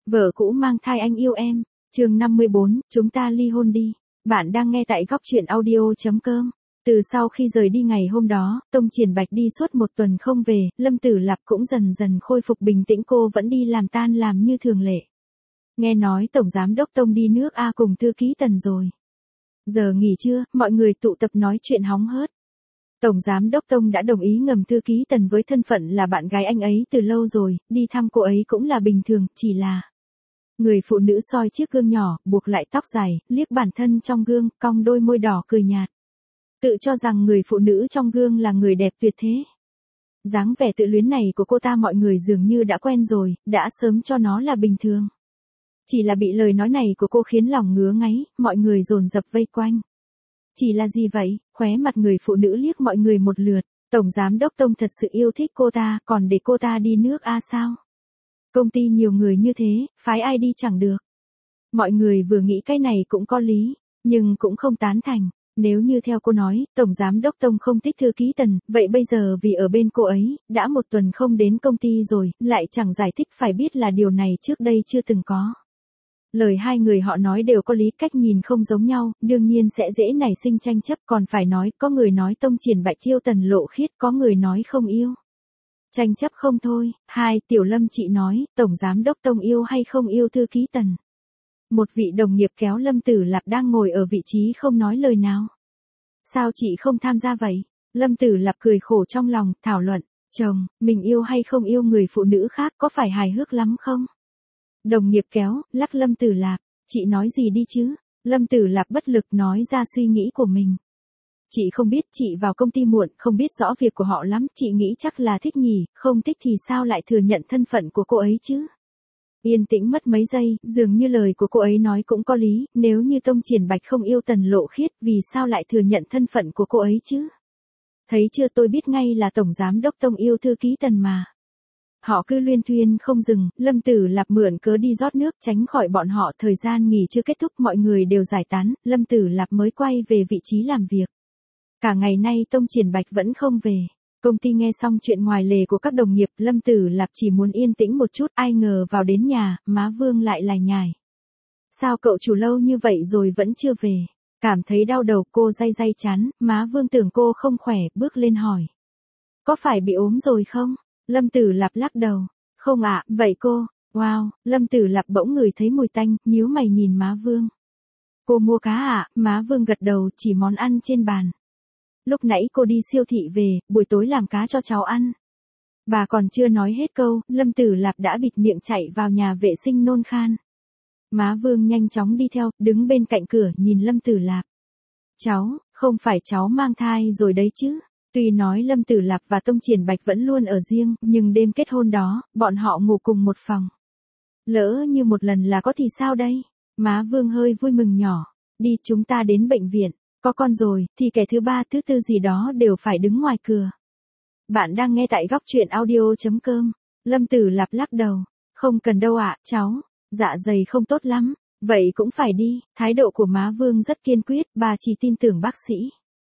Vợ cũ mang thai anh yêu em. Chương 54, chúng ta ly hôn đi. Bạn đang nghe tại góc truyện audio.com. Từ sau khi rời đi ngày hôm đó, Tông Triển Bạch đi suốt một tuần không về, Lâm Tử Lạp cũng dần dần khôi phục bình tĩnh, cô vẫn đi làm tan làm như thường lệ. Nghe nói Tổng Giám Đốc Tông đi nước A cùng thư ký Tần rồi. Giờ nghỉ trưa, mọi người tụ tập nói chuyện hóng hớt. Tổng Giám Đốc Tông đã đồng ý ngầm thư ký Tần với thân phận là bạn gái anh ấy từ lâu rồi, đi thăm cô ấy cũng là bình thường, chỉ là người phụ nữ soi chiếc gương nhỏ, buộc lại tóc dài, liếc bản thân trong gương, cong đôi môi đỏ cười nhạt. Tự cho rằng người phụ nữ trong gương là người đẹp tuyệt thế. Dáng vẻ tự luyến này của cô ta mọi người dường như đã quen rồi, đã sớm cho nó là bình thường. Chỉ là bị lời nói này của cô khiến lòng ngứa ngáy, mọi người dồn dập vây quanh. Chỉ là gì vậy? Khóe mặt người phụ nữ liếc mọi người một lượt. Tổng Giám Đốc Tông thật sự yêu thích cô ta, còn để cô ta đi nước A sao? Công ty nhiều người như thế, phái ai đi chẳng được. Mọi người vừa nghĩ cái này cũng có lý, nhưng cũng không tán thành. Nếu như theo cô nói, Tổng Giám Đốc Tông không thích thư ký Tần, vậy bây giờ vì ở bên cô ấy, đã một tuần không đến công ty rồi, lại chẳng giải thích, phải biết là điều này trước đây chưa từng có. Lời hai người họ nói đều có lý, cách nhìn không giống nhau, đương nhiên sẽ dễ nảy sinh tranh chấp, còn phải nói, có người nói Tông Triển Bạch yêu Tần Lộ Khiết, có người nói không yêu. Tranh chấp không thôi. Tiểu Lâm chị nói, Tổng Giám Đốc Tông yêu hay không yêu thư ký Tần. Một vị đồng nghiệp kéo Lâm Tử Lạp đang ngồi ở vị trí không nói lời nào. Sao chị không tham gia vậy? Lâm Tử Lạp cười khổ trong lòng, thảo luận, chồng, mình yêu hay không yêu người phụ nữ khác có phải hài hước lắm không? Đồng nghiệp kéo, lắc Lâm Tử Lạp, chị nói gì đi chứ? Lâm Tử Lạp bất lực nói ra suy nghĩ của mình. Chị không biết, chị vào công ty muộn, không biết rõ việc của họ lắm, chị nghĩ chắc là thích nhỉ, không thích thì sao lại thừa nhận thân phận của cô ấy chứ? Yên tĩnh mất mấy giây, dường như lời của cô ấy nói cũng có lý, nếu như Tông Triển Bạch không yêu Tần Lộ Khiết, vì sao lại thừa nhận thân phận của cô ấy chứ? Thấy chưa, tôi biết ngay là Tổng Giám Đốc Tông yêu thư ký Tần mà. Họ cứ luyên thuyên không dừng, Lâm Tử Lạp mượn cớ đi rót nước tránh khỏi bọn họ, thời gian nghỉ chưa kết thúc mọi người đều giải tán, Lâm Tử Lạp mới quay về vị trí làm việc. Cả ngày nay Tông Triển Bạch vẫn không về. Công ty nghe xong chuyện ngoài lề của các đồng nghiệp, Lâm Tử Lạp chỉ muốn yên tĩnh một chút, ai ngờ vào đến nhà, má Vương lại lải nhải. Sao cậu chủ lâu như vậy rồi vẫn chưa về? Cảm thấy đau đầu, cô day day chán, má Vương tưởng cô không khỏe, bước lên hỏi. Có phải bị ốm rồi không? Lâm Tử Lạp lắc đầu. Không ạ, vậy cô? Wow, Lâm Tử Lạp bỗng ngửi thấy mùi tanh, nhíu mày nhìn má Vương. Cô mua cá ạ? Má Vương gật đầu, chỉ món ăn trên bàn. Lúc nãy cô đi siêu thị về, buổi tối làm cá cho cháu ăn. Bà còn chưa nói hết câu, Lâm Tử Lạp đã bịt miệng chạy vào nhà vệ sinh nôn khan. Má Vương nhanh chóng đi theo, đứng bên cạnh cửa nhìn Lâm Tử Lạp. Cháu, không phải cháu mang thai rồi đấy chứ? Tuy nói Lâm Tử Lạp và Tông Triển Bạch vẫn luôn ở riêng, nhưng đêm kết hôn đó, bọn họ ngủ cùng một phòng. Lỡ như một lần là có thì sao đây? Má Vương hơi vui mừng nhỏ. Đi, chúng ta đến bệnh viện. Có con rồi, thì kẻ thứ ba thứ tư gì đó đều phải đứng ngoài cửa. Bạn đang nghe tại góc truyện audio.com. Lâm Tử Lạp lắc đầu. Không cần đâu ạ, cháu. Dạ dày không tốt lắm. Vậy cũng phải đi. Thái độ của má Vương rất kiên quyết, bà chỉ tin tưởng bác sĩ.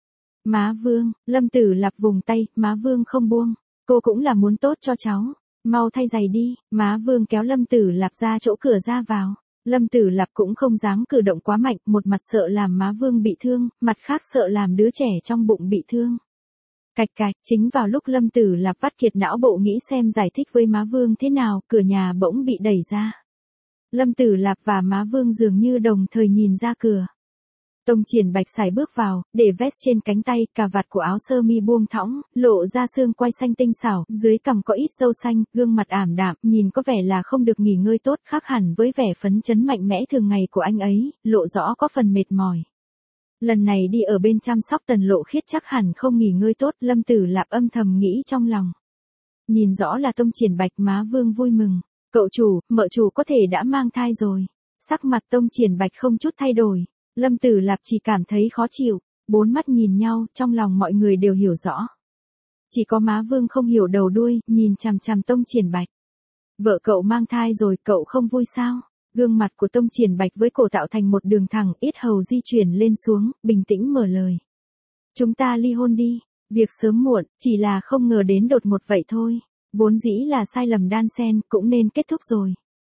Má Vương, Lâm Tử Lạp vùng tay, má Vương không buông. Cô cũng là muốn tốt cho cháu. Mau thay giày đi. Má Vương kéo Lâm Tử Lạp ra chỗ cửa ra vào. Lâm Tử Lạp cũng không dám cử động quá mạnh, một mặt sợ làm má Vương bị thương, mặt khác sợ làm đứa trẻ trong bụng bị thương. Cạch cạch, chính vào lúc Lâm Tử Lạp vắt kiệt não bộ nghĩ xem giải thích với má Vương thế nào, cửa nhà bỗng bị đẩy ra. Lâm Tử Lạp và má Vương dường như đồng thời nhìn ra cửa. Tông Triển Bạch sải bước vào, để vest trên cánh tay, cà vạt của áo sơ mi buông thõng, lộ ra xương quai xanh tinh xảo, dưới cằm có ít râu xanh, gương mặt ảm đạm, nhìn có vẻ là không được nghỉ ngơi tốt, khác hẳn với vẻ phấn chấn mạnh mẽ thường ngày của anh ấy, lộ rõ có phần mệt mỏi. Lần này đi ở bên chăm sóc Tần Lộ Khiết chắc hẳn không nghỉ ngơi tốt, Lâm Tử Lạp âm thầm nghĩ trong lòng. Nhìn rõ là Tông Triển Bạch, má Vương vui mừng. Cậu chủ, mợ chủ có thể đã mang thai rồi. Sắc mặt Tông Triển Bạch không chút thay đổi. Lâm Tử Lạp chỉ cảm thấy khó chịu, bốn mắt nhìn nhau, trong lòng mọi người đều hiểu rõ. Chỉ có má Vương không hiểu đầu đuôi, nhìn chằm chằm Tông Triển Bạch. Vợ cậu mang thai rồi, cậu không vui sao? Gương mặt của Tông Triển Bạch với cổ tạo thành một đường thẳng, yết hầu di chuyển lên xuống, bình tĩnh mở lời. Chúng ta ly hôn đi, việc sớm muộn, chỉ là không ngờ đến đột ngột vậy thôi. Vốn dĩ là sai lầm đan xen, cũng nên kết thúc rồi.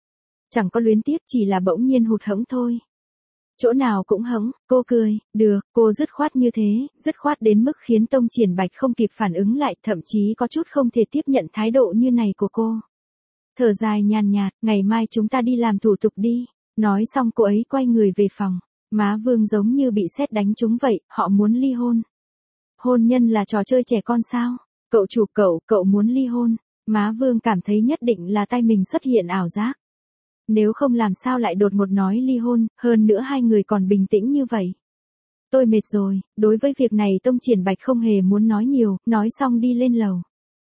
Chẳng có luyến tiếc, chỉ là bỗng nhiên hụt hẫng thôi. Chỗ nào cũng hẫng, cô cười, được, cô dứt khoát như thế, dứt khoát đến mức khiến Tông Triển Bạch không kịp phản ứng lại, thậm chí có chút không thể tiếp nhận thái độ như này của cô. Thở dài nhàn nhạt, ngày mai chúng ta đi làm thủ tục đi. Nói xong cô ấy quay người về phòng. Má Vương giống như bị sét đánh trúng vậy, họ muốn ly hôn. Hôn nhân là trò chơi trẻ con sao? Cậu chủ, cậu muốn ly hôn. Má Vương cảm thấy nhất định là tay mình xuất hiện ảo giác. Nếu không làm sao lại đột ngột nói ly hôn, hơn nữa hai người còn bình tĩnh như vậy. Tôi mệt rồi, đối với việc này Tông Triển Bạch không hề muốn nói nhiều, nói xong đi lên lầu.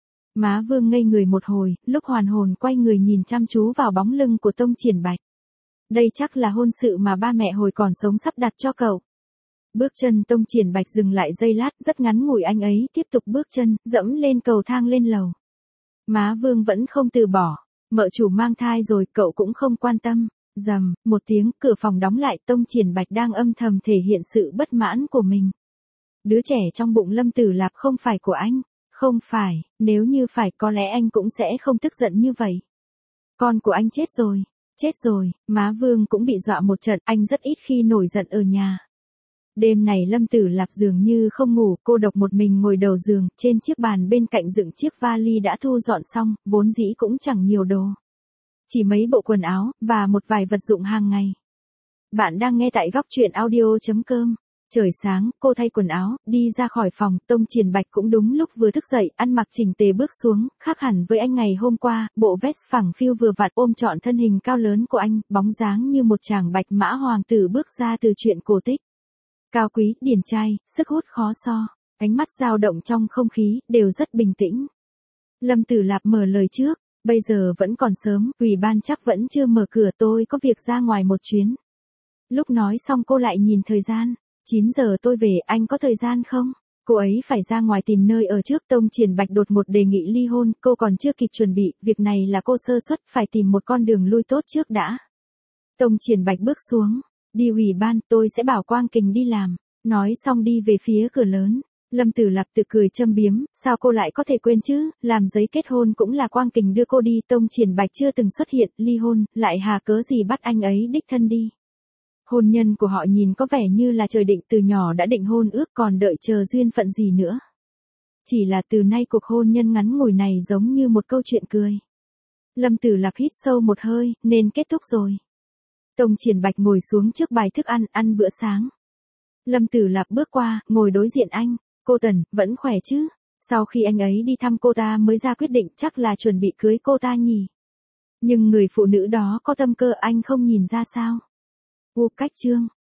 Má Vương ngây người một hồi, lúc hoàn hồn quay người nhìn chăm chú vào bóng lưng của Tông Triển Bạch. Đây chắc là hôn sự mà ba mẹ hồi còn sống sắp đặt cho cậu. Bước chân Tông Triển Bạch dừng lại giây lát, rất ngắn ngủi anh ấy tiếp tục bước chân, dẫm lên cầu thang lên lầu. Má Vương vẫn không từ bỏ. Mợ chủ mang thai rồi, cậu cũng không quan tâm. Rầm, một tiếng, cửa phòng đóng lại, Tông Triển Bạch đang âm thầm thể hiện sự bất mãn của mình. Đứa trẻ trong bụng Lâm Tử Lạp không phải của anh. Không phải, nếu như phải có lẽ anh cũng sẽ không tức giận như vậy. Con của anh chết rồi. Chết rồi, má Vương cũng bị dọa một trận, anh rất ít khi nổi giận ở nhà. Đêm này Lâm Tử Lạp dường như không ngủ, cô độc một mình ngồi đầu giường, trên chiếc bàn bên cạnh dựng chiếc vali đã thu dọn xong, vốn dĩ cũng chẳng nhiều đồ. Chỉ mấy bộ quần áo, và một vài vật dụng hàng ngày. Bạn đang nghe tại góc truyện audio.com. Trời sáng, cô thay quần áo, đi ra khỏi phòng, Tông Triển Bạch cũng đúng lúc vừa thức dậy, ăn mặc chỉnh tề bước xuống, khác hẳn với anh ngày hôm qua, bộ vest phẳng phiu vừa vặn ôm trọn thân hình cao lớn của anh, bóng dáng như một chàng bạch mã hoàng tử bước ra từ truyện cổ tích. Cao quý, điển trai, sức hút khó so, ánh mắt dao động trong không khí, đều rất bình tĩnh. Lâm Tử Lạp mở lời trước, bây giờ vẫn còn sớm, ủy ban chắc vẫn chưa mở cửa, tôi có việc ra ngoài một chuyến. Lúc nói xong cô lại nhìn thời gian. 9 giờ tôi về, anh có thời gian không? Cô ấy phải ra ngoài tìm nơi ở trước. Tông Triển Bạch đột ngột đề nghị ly hôn, cô còn chưa kịp chuẩn bị, việc này là cô sơ suất, phải tìm một con đường lui tốt trước đã. Tông Triển Bạch bước xuống, đi ủy ban, tôi sẽ bảo Quang Kình đi làm. Nói xong đi về phía cửa lớn. Lâm Tử Lạp tự cười châm biếm, sao cô lại có thể quên chứ, làm giấy kết hôn cũng là Quang Kình đưa cô đi. Tông Triển Bạch chưa từng xuất hiện, ly hôn, lại hà cớ gì bắt anh ấy đích thân đi. Hôn nhân của họ nhìn có vẻ như là trời định, từ nhỏ đã định hôn ước, còn đợi chờ duyên phận gì nữa. Chỉ là từ nay cuộc hôn nhân ngắn ngủi này giống như một câu chuyện cười. Lâm Tử Lạp hít sâu một hơi, nên kết thúc rồi. Tông Triển Bạch ngồi xuống trước bài thức ăn, ăn bữa sáng. Lâm Tử Lạp bước qua, ngồi đối diện anh. Cô Tần, vẫn khỏe chứ? Sau khi anh ấy đi thăm cô ta mới ra quyết định, chắc là chuẩn bị cưới cô ta nhỉ. Nhưng người phụ nữ đó có tâm cơ, anh không nhìn ra sao? Cách Trương,